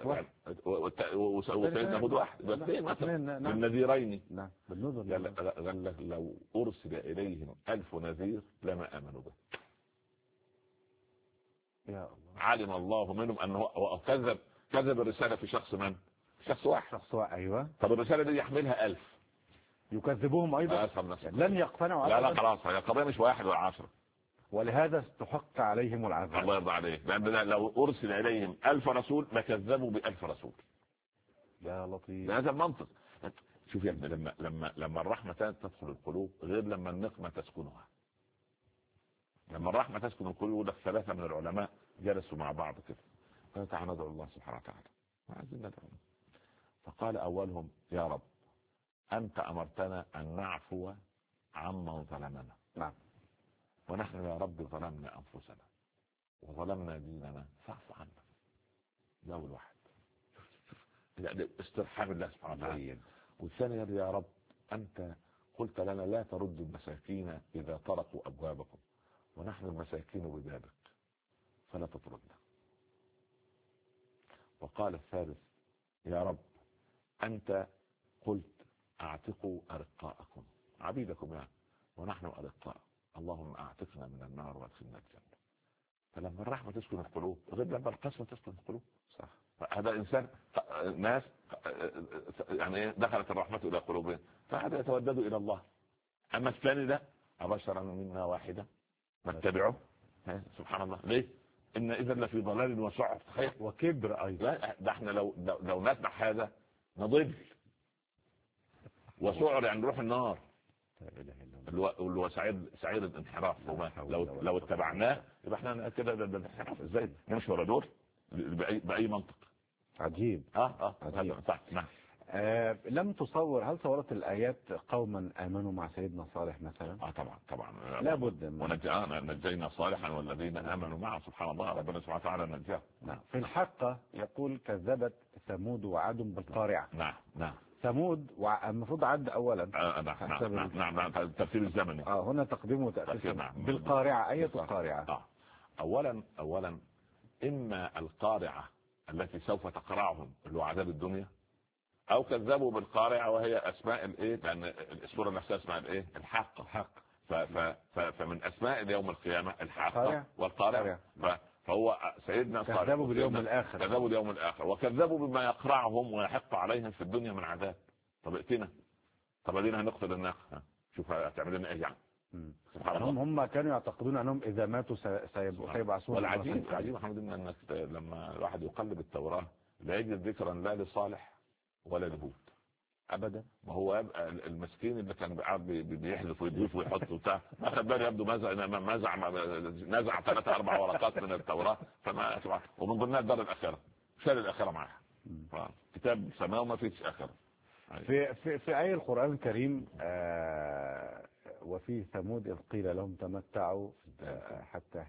وسيدنا هود واحد اثنين مثلا بالنذيرين. نعم بالنذر. قال لك لو ارسل اليهم 1000 نذير لما امنوا به. يا الله. علم الله منهم انه كذب الرساله في شخص من؟ شخص واحد. ايوه. طب الرساله دي يحملها 1000 يكذبوهم ايضا. لن يقتنعوا. لا خلاص هي القضيه مش 1 ولا 10. ولهذا استحق عليهم العذاب. الله يرضى عليك. لان لو ارسل اليهم 1000 رسول لكذبوا ب1000 رسول. يا لطيف. هذا المنطق. شوف يا ابني لما الرحمه تدخل القلوب غير لما النقمه تسكنها. لما الرحمه تسكن القلوب، يقول لك 3 من العلماء جلسوا مع بعض كده قال تعالى ندعو الله سبحانه وتعالى، عايزين ندعو. فقال أولهم يا رب أنت أمرتنا أن نعفو عمن ظلمنا. نعم. ونحن يا رب ظلمنا أنفسنا وظلمنا ديننا فاعف عنا. ده أول واحد، يعني استرحام الله سبحانه وتعالى. والثاني يا رب أنت قلت لنا لا ترد المساكين إذا طرقوا أبوابكم، ونحن المساكين ببابك فلا تطردنا. وقال الثالث يا رب أنت قلت اعتقوا أرقاءكم، عبيدكم يعني، ونحن أرقاء، اللهم اعتقنا من النار وادخلنا الجنة. فلما الرحمة تسكن القلوب غير لما القسوة تسكن القلوب. صح. هذا إنسان ناس يعني دخلت الرحمة إلى قلوبهم فهذا يتودد إلى الله. أما الثاني ده أبشر منا واحدة نتبعه، سبحان الله، ليه؟ إن إذا لفي ضلال وسعر وكبر أيضا. لا ده احنا لو نتبع هذا نضل، وسعر يعني نروح النار، اللي هو سعير الانحراف. لو اتبعناه يبقى احنا كده الانحراف ازاي نمشي ورا دول باي منطق؟ عجيب. عجيب. صح. نعم. لم تصور، هل صورت الآيات قوما آمنوا مع سيدنا صالح مثلا؟ طبعا لابد. نجينا صالحا والذين آمنوا معه، سبحان الله، ربنا سبحانه وتعالى نجاه. نعم. في الحق يقول كذبت ثمود وعاد بالقارعة. نعم. ثمود المفروض عد أولا. نعم. الترتيب الزمني. هنا تقديم وتأخير. بالقارعة. أية القارعة؟ أولا إما القارعة التي سوف تقرعهم اللي هو عذاب الدنيا، او كذبوا بالقارعة وهي اسماء الايه، لان السورة نفسها اسمها الايه، الحق. فمن اسماء يوم القيامة الحق والقارعة. فهو سيدنا صالح كذبوا باليوم الاخر، وكذبوا بما يقرعهم ويحق عليهم في الدنيا من عذاب. طب ائتنا، طب ادينا هنقتل الناس، شوف هتعمل لنا ايه يعني. هم كانوا يعتقدون انهم اذا ماتوا سيبعثون. والعجيب محمد انك لما الواحد يقلب التوراة لا يجد ذكرا لا لصالح ولا لهود ابدا. ما هو يبقى المسكين اللي كان قاعد بيحذف ويضيف ويحط وبتاع، ما خد باله يبدو نزع 3-4 ورقات من التوراة، فما ومن ضمنها الدار الاخره، شال الاخره معها. كتاب سماوي ما فيش اخره. في آية القرآن الكريم وفي ثمود إذ قيل لهم تمتعوا حتى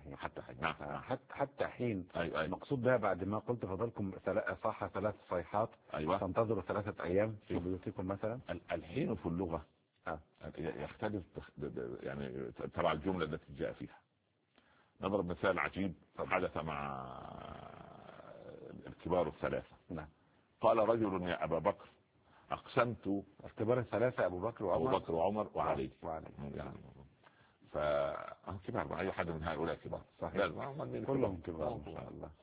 حين. أيوة. المقصود بها بعد ما قلت فضلكم صح 3 صيحات. أيوة. تنتظروا 3 أيام في بيوتكم مثلا. الحين في اللغة يختلف يعني تبع الجملة التي جاء فيها. نضرب مثال عجيب حدث مع الكبار ال3. نعم. قال رجل يا أبا بكر أقسمت. الكبار ال3 أبو بكر وعمر وعلي. يعني كبار، أي حد من هؤلاء كبار. صحيح. كلهم كبار إن شاء الله.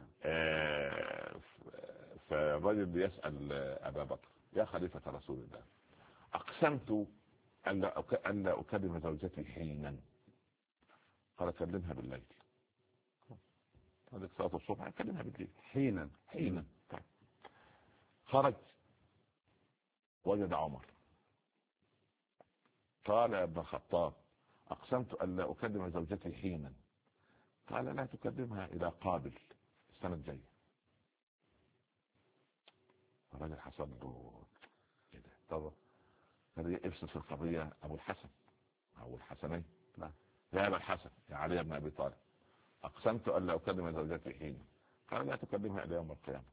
فالرجل يسأل أبا بكر يا خليفة رسول الله أقسمت أن لا أكلم زوجتي حينا. قال كلمها بالليل. هذه صلاة الصبح كلمها بالليل. حينا. خرج وجد عمر قال يا ابن الخطاب أقسمت أن لا أكلم زوجتي حينا. قال لا تكلمها إلى قابل السنة الجاية. الرجل حصل له كده. طبعا هذه افسد في القضية أبو الحسن أو الحسنين. يا أبا الحسن يا علي بن أبي طالب أقسمت أن لا أكلم زوجتي حينا. قال لا تكلمها إلى يوم القيامة.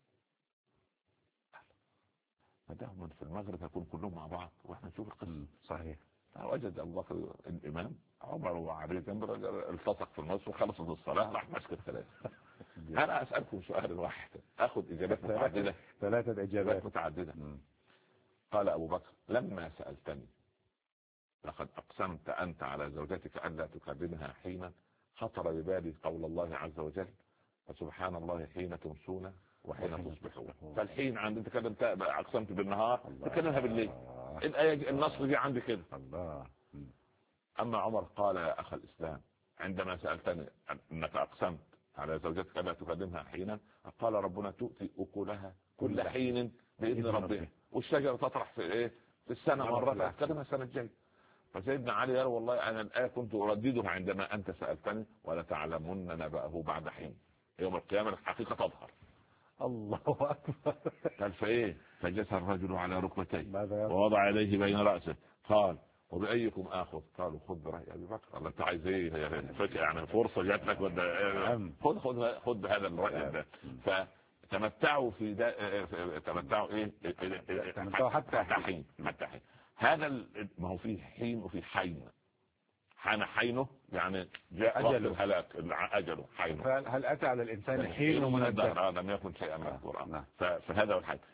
فدائما في المغرب يكون كلهم مع بعض واحنا نشوف القصة. صحيح. وجد الله الإمام عمر وعلي جنب التصق في النص وخلصت الصلاة راح ماسك الثلاثة. أنا أسألكم سؤال واحد أخذ إجابات متعددة. 3 إجابات متعددة. قال أبو بكر لما سألتني لقد أقسمت أنت على زوجتك أن لا تكلمها حينا خطر ببالي قول الله عز وجل فسبحان الله حين تمسون وحين تصبحون. فالحين عندي تكلمت أقسمت بالنهار تكلمها بالليل. الآية النص دي عندي كده. أما عمر قال يا أخ الإسلام عندما سألتني أنك أقسمت على زوجتك لا تكلمها حينا قال ربنا تؤتي أكلها كل حين بإذن ربها والشجرة تطرح في إيه في السنة مرة تكلمها السنة الجاية. فسيدنا علي يرى والله أنا الآية كنت أرددها عندما أنت سألتني ولا تعلمن نبأه بعد حين. يوم القيامة الحقيقة تظهر. الله أكبر. قال فايه؟ فجث الرجل على ركبتيه ماذا يفعل؟ ووضع يديه بين رأسه قال وبأيكم آخذ؟ قالوا خذ برأي أبي بكر. الله انت عايز ايه؟ يعني فرصة جات لك خذ بهذا الرأي ده. فتمتعوا في تمتعوا ايه؟ تمتعوا حتى حين. هذا ما هو فيه حين وفيه حين. حان حينه يعني جاء وقت الهلاك أجله حينه. هل أتى على الإنسان حين من الدهر لم يكن شيئا من القرآن. فهذا هو الحين.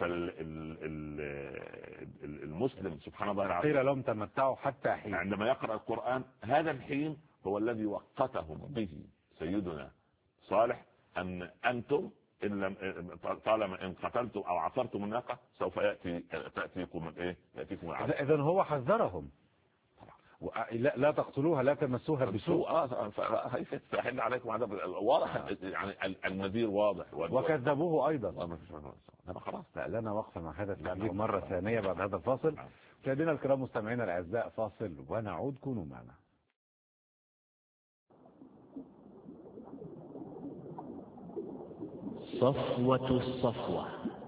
فالمسلم سبحان الله العظيم قيل لهم تمتعوا حتى حين. عندما يقرأ القرآن هذا الحين هو الذي وقتهم به سيدنا صالح أن أنتم إن لم طالما إن قتلتم أو عصرتم الناقة سوف تأتيكم العذاب. إذن هو حذرهم لا تقتلوها لا تمسوها بسوء. فأحل عليكم عذاب واضح. يعني النذير واضح وكذبوه أيضا. خلاص لنا وقفة مع هذا التكذيب مرة ثانية بعد هذا الفاصل. مشاهدينا الكرام مستمعينا الأعزاء فاصل ونعود، كونوا معنا. صفوة الصفوة.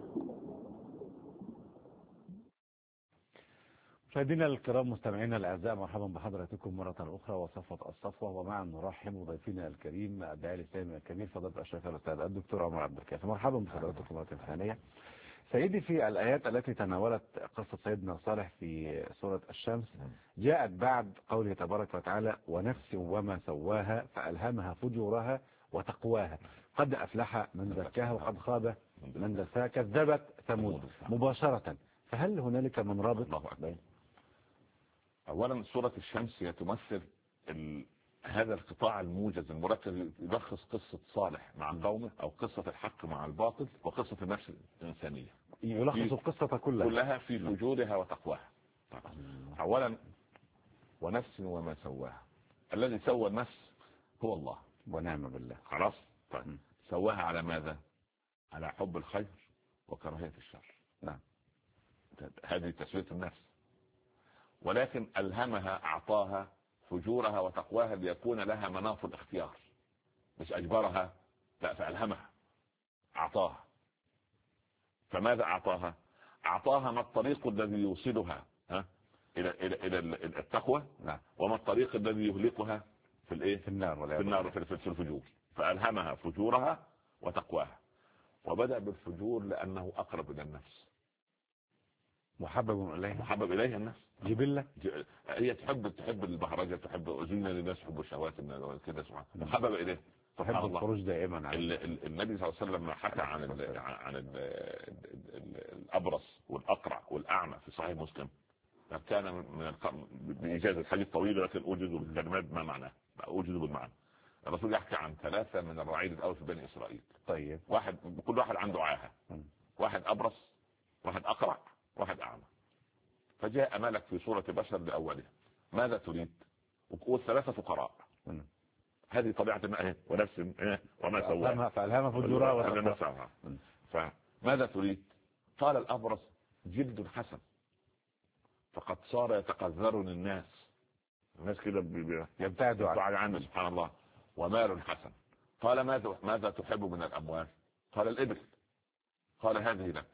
مشاهدينا الكرام مستمعينا الاعزاء مرحبا بحضراتكم مره اخرى وصفوه الصفوه، ومعا نرحب بضيفنا الكريم الداعي الاسلامي الكبير فضيله الشيخ الاستاذ الدكتور عمر عبد الكافي. مرحبا بحضراتكم مره ثانيه. سيدي، في الايات التي تناولت قصه سيدنا صالح في سوره الشمس جاءت بعد قوله تبارك وتعالى ونفس وما سواها فالهمها فجورها وتقواها قد افلح من زكاها وقد خاب من دساها كذبت ثمود مباشره. فهل هنالك من رابط؟ الله أكبر. اولا سورة الشمس هي تمثل هذا القطاع الموجز المركز يلخص قصة صالح مع قومه او قصة الحق مع الباطل وقصة النفس الانسانية. يلخص القصة كلها في فجورها وتقواها. اولا ونفس وما سواها. الذي سوى النفس هو الله ونعم بالله. خلاص. طيب سواها على ماذا؟ على حب الخير وكراهية الشر. نعم هذه تسوية النفس. ولكن ألهمها أعطاها فجورها وتقواها ليكون لها مناط الاختيار، مش أجبرها، لا فألهمها أعطاها. فماذا أعطاها؟ أعطاها ما الطريق الذي يوصلها إلى التقوى، وما الطريق الذي يهلكها في النار في الفجور. فألهمها فجورها وتقواها. وبدأ بالفجور لأنه أقرب إلى النفس، محبب إليها النفس جبلة. هي تحب البهرجة، تحب زينة للناس، تحب الشهوات كده سبحان الله، محبب إليه، تحب الخروج دائما. النبي صلى الله عليه وسلم حكى عن الأبرص والأقرع والأعمى في صحيح مسلم. كان من بإجازة الحديث طويل لكن أوجد بالكلمات ما معناه، أوجد بالمعنى. الرسول يحكي عن 3 من الرعيل الأول في بني إسرائيل. طيب كل واحد عنده عاهة، واحد أبرص، واحد أقرع، واحد أعمى. فجاء ملك في صورة بشر لأوله، ماذا تريد؟ والثلاثة فقراء. هذه طبيعة الماء ونفس وما سواها فألهمها فجورها وتقواها. فماذا تريد؟ قال الأبرص جلد حسن فقد صار يتقذرني الناس كده يبتعدوا عنه سبحان الله. ومال حسن. قال ماذا تحب من الأموال؟ قال الإبل. قال هذه لك.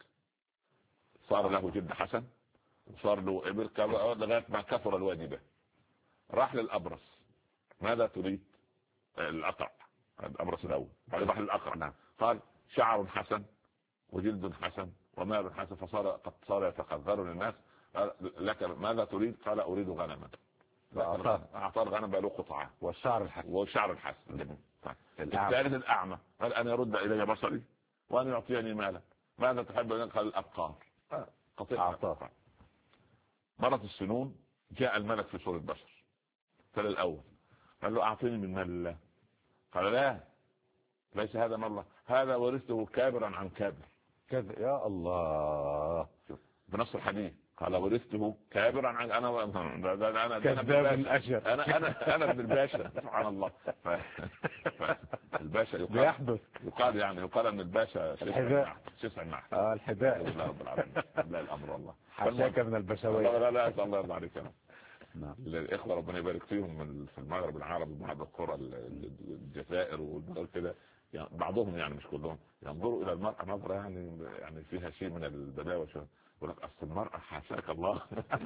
صار له جلد حسن وصار له إبل لغاية ما كثر الواجبة. راح للأبرص، ماذا تريد؟ الأقرع. الأبرص الأول. راح للأقرع. قال شعر حسن وجلد حسن ومال حسن قد صار يتقذرني الناس. لك ماذا تريد؟ قال أريد غنما. أعطاه الغنم بقى له قطعة والشعر الحسن. الثالث الأعمى قال أن يرد إلي بصري وأن يعطيني مالا. ماذا تحب؟ قال الأبقار. أعطاه. مرت السنون، جاء الملك في صورة بشر. قال الأول قال له أعطيني من مال الله. قال لا، ليس هذا مال الله، هذا ورثته كابرا عن كابر. كذا يا الله بنص الحديث. قال ورثته كابرا عن انا كذاب الاشهر. انا ابن الباشا سبحان الله. الباشا يقال ان الباشا شسع النحل. الحذاء. رب العالمين. لا الامر والله. حشاك من البشوية. لا الله يرضى عليك. الاخوه ربنا يبارك فيهم في المغرب العربي بعض القرى الجزائر والدول كده يعني بعضهم يعني مش كلهم ينظروا الى المرأة نظرة يعني فيها شيء من البلاوة شوية، يقول لك اصل المرأة حاشاك الله.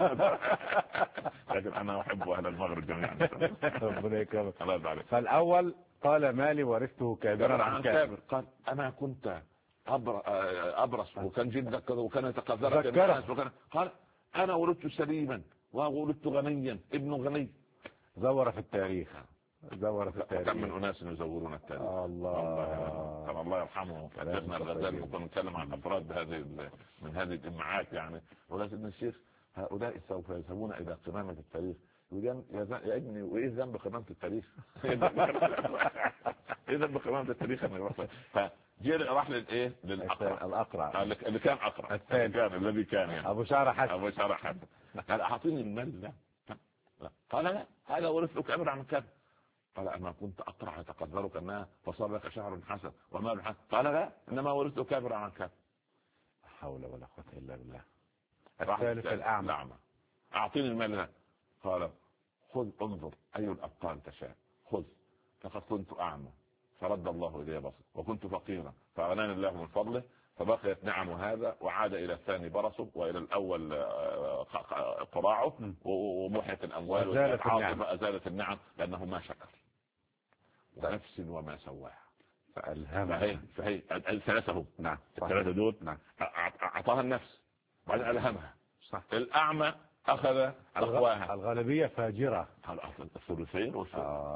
لكن انا احب اهل المغرب جميعا. ربنا يكرمك. الله يرضى عليك. فالاول قال مالي ورثته كابرا عن كابر. قال انا كنت ابرص وكان جدك وكان يتقذرك ذكره. وكان قال انا ولدت سليما وولدت غنيا ابن غني. زور في التاريخ. زور في التاريخ. كم من اناس يزورون التاريخ. الله يرحمه سيدنا الغزالي. كنا نتكلم عن افراد من هذه الجماعات يعني. ولكن الشيخ هؤلاء سوف يذهبون الى قمامة التاريخ. يا ابني وايه ذنب قمامة التاريخ؟ ايه ذنب قمامة التاريخ؟ فجاء راح للايه؟ للاقرع اللي كان اقرع الذي كان يعني ابو شعر حسن. قال اعطيني المال ده. قال لا هذا ورثك ابدا عن كذا. قال اما كنت اقرع يتقدرك انها فصار لك شعر حسن ومال حسن. قال لا انما ورثك كابر عن كذا. لا حول ولا قوه الا بالله. الثالث الاعمى اعطيني المال ده. قال خذ انظر اي الابطال تشاء خذ. لقد كنت اعمى فرد الله الي بصري وكنت فقيرا فاغناني الله من فضله فبقيت نعم هذا وعاد الى الثاني برصه والى الاول قراعه ومحيت الاموال وازالت النعم لانه ما شكر. ونفس وما سواها فالهمها. فهي الثلاثه. نعم الثلاثه دول. نعم اعطاها النفس بعدين الهمها. صح. الاعمى اخذ تقواها. الغالبيه فاجره. الثلثين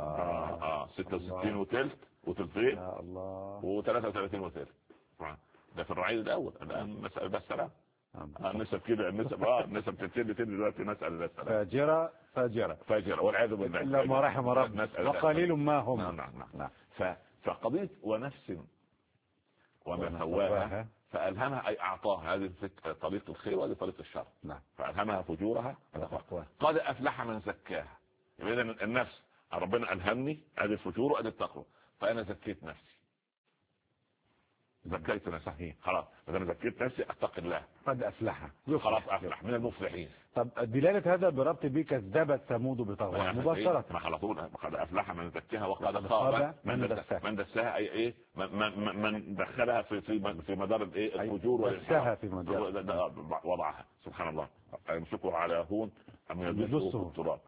66 وثلث وثلثين و33 وثلث. ده في الرعيل الاول. الان مسألة بس سلام. النسب كده النسب تبتدي دلوقتي مسألة بس سلام. فاجرة والعياذ بالله. الا ما رحم ربي وقليل ما هم. نعم. فقضية ونفس وما سواها فألهمها أي أعطاها. هذه طريق الخير وهذه طريق الشر. نعم. فألهمها فجورها قد أفلح من زكاها. إذا النفس ربنا ألهمني هذه الفجور وهذه التقوى فأنا زكيت نفسي. زكيت نفسي. صحيح. خلاص إذا زكيت نفسي أتقي الله قد أفلح. خلاص أفلح من المفلحين. طب دلالة هذا بربط بيه كذبت ثمود بطغواها مباشرة. ما على طول قد أفلح من زكاها وقد خاب من دساها. أي إيه من دخلها في مدار الإيه الفجور دساها في مدار وضعها. سبحان الله. يمسكه على هون أم يدسه في التراب.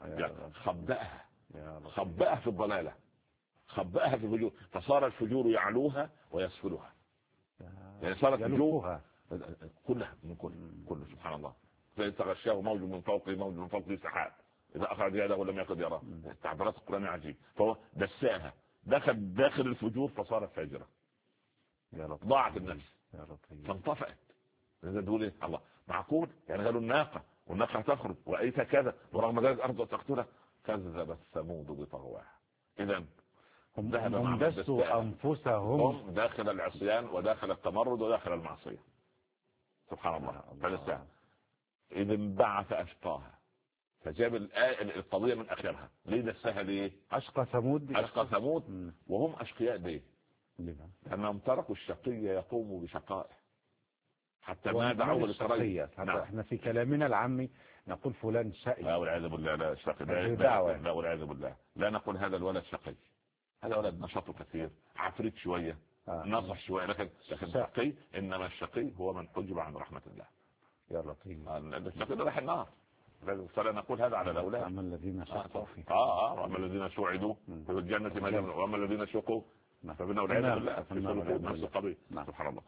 خبأها في الضلالة. خبأها في الفجور فصار الفجور يعلوها ويسفلها. يعني صارت فجور كلها من كله. سبحان الله. فيتغشاه موج من فوقه موج من فوقه سحاب اذا اخرج يده ولم يكد يراه. تعبيرات القرآن عجيب. فهو دساها داخل الفجور فصارت فاجرة. ضاعت النفس فانطفأت. لذا تقول ايه الله معقول يعني قالوا الناقة والناقة تخرج وايت كذا ورغم ذلك ارض تقتلها. كذبت ثمود بطغواها. اذا هم دسوا انفسهم داخل العصيان وداخل التمرد وداخل المعصية. سبحان الله. إذا انبعث أشقاها فجاب القضية من آخرها. ليه دسها ليه؟ أشقى ثمود وهم أشقياء ليه؟ لأنهم تركوا الشقي يقوم بشقائه حتى ما دعوا للشقية. احنا في كلامنا العامي نقول فلان شقي. لا والعياذ بالله. لا شقي لا والعياذ بالله. لا نقول هذا الولد شقي. هذا ولد نشاطه كثير عفريت شوية نصح شوية لكن شقي. إنما الشقي هو من حجب عن رحمة الله. يا لطيف. الشقي راح النار. فلا نقول هذا على الأولاد. أما الذين شقوا وأما الذين سوعدوا في الجنة ما جنوا وأما الذين شقوا فبنا والعياذ بالله في الخلود نفس القضية. سبحان الله.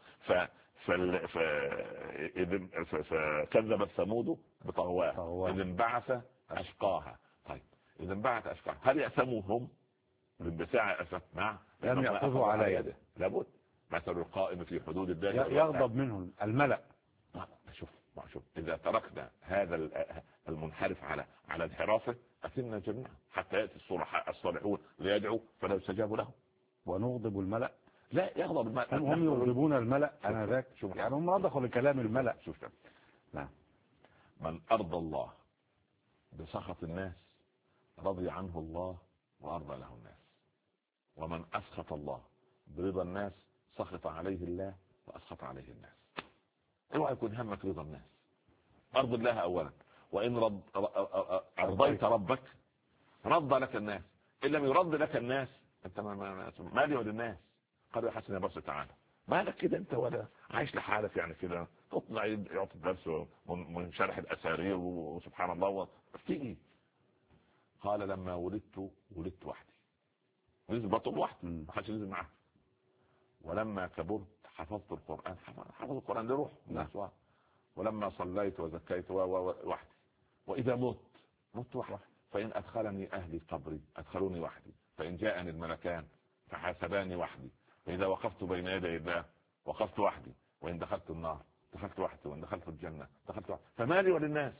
فكذبت ثمود بطغواها إذ انبعث أشقاها. طيب إذا انبعث أشقاها هل يأثموا هم بالبساعة أسف؟ نعم لم يأخذوا على يده. لابد. مثل القائم في حدود الله يغضب منهم الملأ. شوف إذا تركنا هذا المنحرف على انحرافه أثمنا جميعا حتى يأتي الصالحون ليدعوا فلا يستجاب لهم. ونغضب الملأ. لا يغضب الملأ. هم يغضبون الملأ. أنا ذاك يعني هم رضخوا لكلام الملأ. شوف نعم. من أرضى الله بسخط الناس رضي عنه الله وأرضى له الناس. ومن أسخط الله برضا الناس سخط عليه الله وأسخط عليه الناس. اوعى يكون همك رضا الناس. أرض الله أولا. وإن أرضيت ربك رضى لك الناس. إن لم يرضي لك الناس أنت مالي وللناس. قالوا يا حسن يا بص تعالى، مالك كده انت ولا عايش لحالك يعني كده، تطلع يعطي الدرس من شرح الاسارير وسبحان الله تيجي. قال لما ولدت وحدي، نزل بطل وحدي ما حدش نزل معاه. ولما كبرت حفظت القرآن، حفظ القرآن لروح الناس. ولما صليت وزكيت وحدي. وإذا مت وحدي. فإن أدخلني أهلي قبري أدخلوني وحدي، فإن جاءني الملكان فحاسباني وحدي، فإذا وقفت بين يدي الله وقفت وحدي، وإن دخلت النار دخلت وحدي، وإن دخلت الجنة دخلت وحدي. فمالي وللناس؟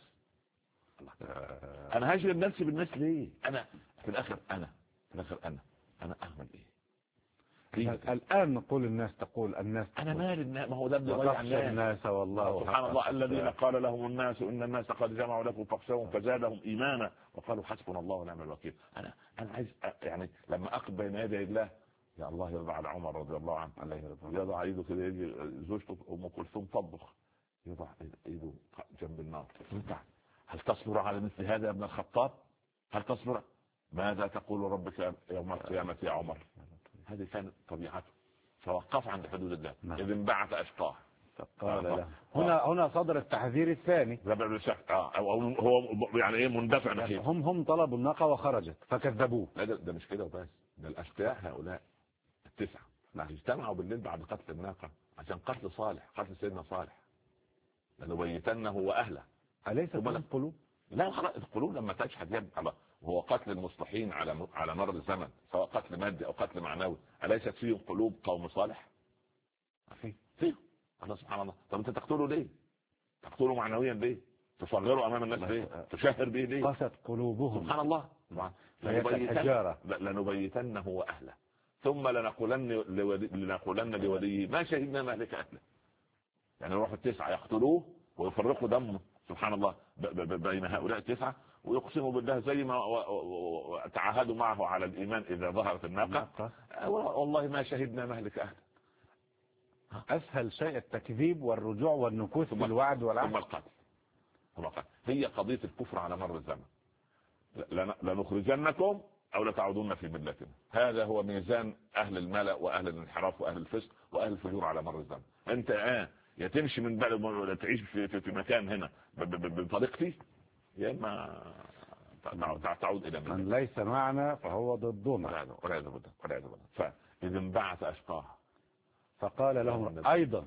أنا هاجر نفسي بالناس ليه؟ أنا في الآخر أنا أعمل إيه؟ الآن نقول الناس تقول الناس أنا مال الناس، ما هو ده اللي ضيع الناس والله سبحان الله. الذين قال لهم الناس إن الناس قد جمعوا لكم فاخشوهم فزادهم إيمانا وقالوا حسبنا الله ونعم الوكيل. أنا عايز يعني لما أقف بين يدي الله، يا الله يرضى على عمر رضي الله عنه، يضع ايده كده، يجي زوجته ام كلثوم تطبخ، يضع ايده جنب النار. هل تصبر على مثل هذا يا ابن الخطاب؟ هل تصبر؟ ماذا تقول ربك يوم القيامة يا عمر؟ هذه كانت طبيعته، فوقف عند حدود الله. إذ انبعث أشقاه فقال له هنا صدر التحذير الثاني. هو يعني ايه مندفع نحيف. هم طلبوا الناقة وخرجت فكذبوه. لا ده مش كده وبس، ده الأشقياء هؤلاء التسعة اجتمعوا بالليل بعد قتل الناقة عشان قتل صالح، قتل سيدنا صالح، لنبيتنه وأهله. أليس القلوب؟ لا، القلوب لما تشهد يد وهو قتل المصلحين على مر الزمن، سواء قتل مادي أو قتل معنوي، أليست فيهم قلوب قوم صالح؟ فيه الله سبحان الله. طب أنت تقتله ليه؟ تقتله معنويا ليه؟ تصغره أمام الناس ليه؟ تشهر به ليه؟ قست قلوبهم سبحان الله. لنبيتنه وأهله ثم لنقولن لوليه ما شهدنا مهلك أهله. يعني يروحوا التسعة يقتلوه ويفرقوا دمه سبحان الله بين هؤلاء التسعة، ويقسموا بالله زي ما تعاهدوا معه على الإيمان إذا ظهرت الناقة، والله ما شهدنا مهلك أهله. أسهل شيء التكذيب والرجوع والنكوث بالوعد والعهد ثم القتل. هي قضية الكفر على مر الزمن. لنخرجنكم أو لتعودون في ملتنا. هذا هو ميزان أهل الملأ وأهل الانحراف وأهل الفسق وأهل الفجور على مر الزمن. أنت يا تمشي من بلد تعيش في مكان هنا بطريقتي، يا إما تعود إلى من ليس معنا فهو ضدنا. والعياذ بالله. فإذا انبعث أشقاها فقال لهم أيضا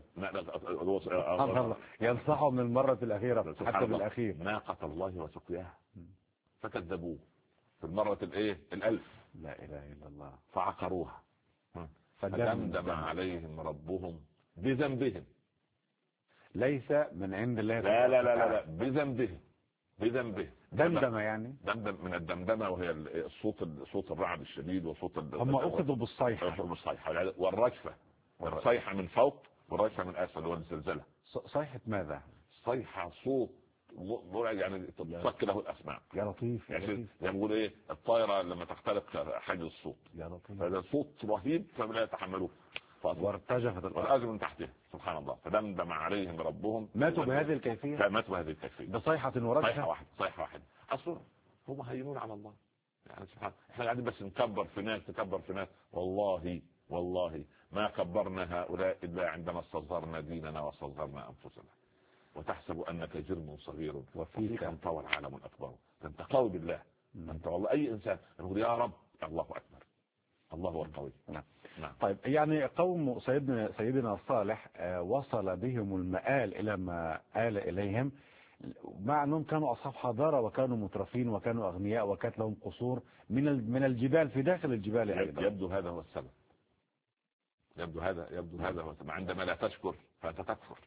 ينصحوا من المرة الأخيرة حتى بالأخير ناقة الله وسقياها فكذبوه في المرة الألف. لا إله إلا الله. فعقروها فدمدم عليهم ربهم بذنبهم. ليس من عند الله. لا بذنبهم. دمدم يعني دمدم من الدمدمة، وهي صوت الرعد الشديد وصوت هم أخذوا بالصيحة والرجفة، والصيحة من فوق والرجفة من أسفل والزلزلة. صيحة ماذا؟ صيحة صوت يعني تطلق له الأسماع. يا لطيف يعني يقول ايه الطائرة لما تخترق حاجز الصوت، يا لطيف، هذا صوت رهيب فلا يتحملوه وارتجفت الأرض من تحته سبحان الله. فدمدم عليهم ربهم. ماتوا بهذه الكيفية. ماتوا بهذه الكيفية بصيحة ورجفة. صيحة واحدة. أصلا هم هينون على الله يعني سبحان. احنا قاعدين بس نكبر في ناس والله ما كبرنا هؤلاء إلا عندما استصغرنا ديننا واستصغرنا أنفسنا. وتحسب أنك جرم صغير وفيك انطوى العالم الأكبر. أنت قوي بالله. أنت والله أي إنسان يقول يا رب الله أكبر، الله هو القوي. نعم. طيب يعني قوم سيدنا صالح وصل بهم المآل إلى ما آل إليهم، مع أنهم كانوا أصحاب حضارة وكانوا مترفين وكانوا أغنياء وكانت لهم قصور من الجبال في داخل الجبال. يبدو هذا هو السبب. يبدو هذا هو السبب. عندما لا تشكر فأنت تكفر.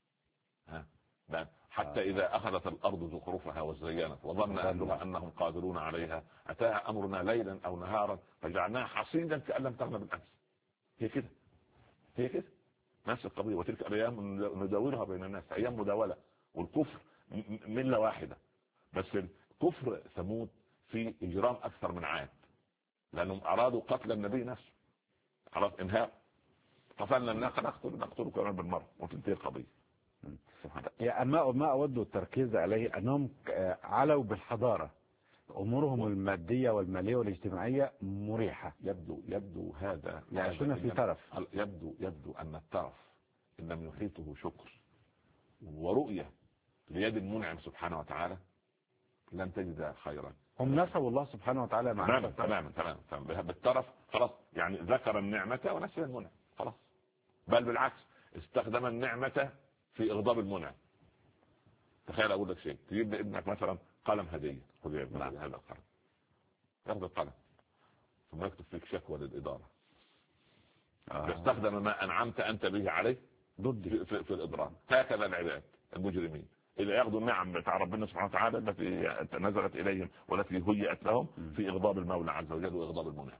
حتى إذا أخذت الأرض زخرفها وزينت وظن أهلها أنهم قادرون عليها أتاها أمرنا ليلا أو نهارا فجعلناها حصيدا كأن لم تغن بالأمس. هي كده نفس القضية. وتلك الأيام نداولها بين الناس، أيام مداولة. والكفر ملة واحدة، بس الكفر ثمود في إجرام أكثر من عاد، لأنهم أرادوا قتل النبي نفسه. خلاص انهاء، قتلنا الناقة نقتله كمان بالمرة وتنتهي القضية. يعني ما أود التركيز عليه أنهم علوا بالحضارة أمورهم المادية والمالية والاجتماعية مريحة. يبدو هذا يعيشون في ترف. يبدو أن الترف إن لم يحيطه شكر ورؤية ليد المنعم سبحانه وتعالى لن تجد خيرا. هم نسوا الله سبحانه وتعالى مع تماما بالترف خلاص، يعني ذكر النعمة ونسي المنعم خلاص، بل بالعكس استخدم النعمة في إغضاب المنعم. تخيل أقول لك شيء، تجيب لابنك مثلا قلم هدية، خذ هذا القلم، ياخذ القلم ثم يكتب فيك شكوى للإدارة. يستخدم ما أنعمت أنت به عليه ضد في الإضرار. هكذا العباد المجرمين إذا ياخذوا النعم بتاع ربنا سبحانه وتعالى التي نزلت إليهم والتي هيئت لهم في إغضاب المولى عز وجل وإغضاب المنعم.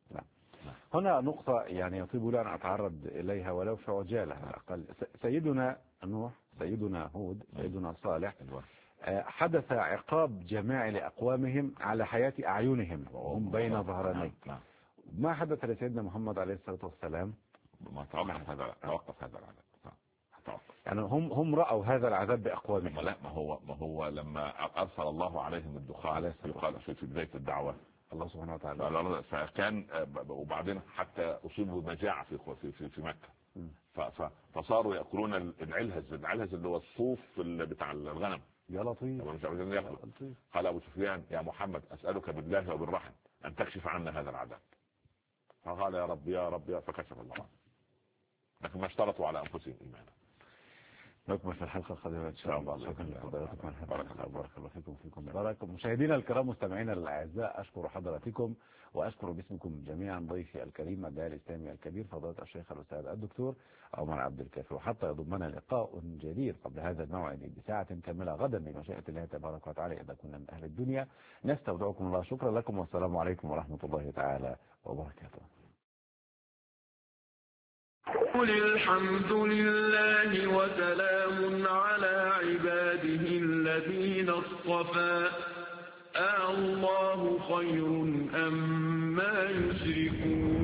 هنا نقطة يعني يطيب لي أن أتعرض إليها ولو في عجالة على الأقل. سيدنا نوح، سيدنا هود، سيدنا صالح، حدث عقاب جماعي لأقوامهم على حياة أعينهم وهم بين ظهرانين. ما حدث لسيدنا محمد عليه الصلاة والسلام؟ ما توقف هذا العذاب. يعني هم رأوا هذا العذاب بأقوامهم. لا، ما هو لما أرسل الله عليهم الدخان يقال في بداية الدعوة الله سبحانه وتعالى، فكان وبعدين حتى أصيبوا بمجاعة في مكة، فصاروا يأكلون العلهز اللي هو الصوف بتاع الغنم. يا لطيف. مش عايزين ياكلوا. قال أبو سفيان يا محمد أسألك بالله وبالرحم أن تكشف عنا هذا العذاب. فقال يا رب فكشف الله عنه، لكن ما اشترطوا على أنفسهم إيمانا. نكمل في الحلقة القادمة إن شاء الله. شكرا لحضراتكم. بارك الله فيكم. بارك مشاهدينا الكرام، مستمعينا الأعزاء، أشكر حضراتكم وأشكر باسمكم جميعا ضيفي الكريم الداعي الإسلامي الكبير فضيلة الشيخ الأستاذ الدكتور عمر عبد الكافي. وحتى يضمنا لقاء جديد قبل هذا الموعد بساعة كاملة غدا بمشيئة الله تبارك وتعالى إذا كنا من أهل الدنيا. نستودعكم الله. شكرا لكم والسلام عليكم ورحمة الله تعالى وبركاته. قل الحمد لله وسلام على عباده الذين اصطفى الله خير أم ما يشركون.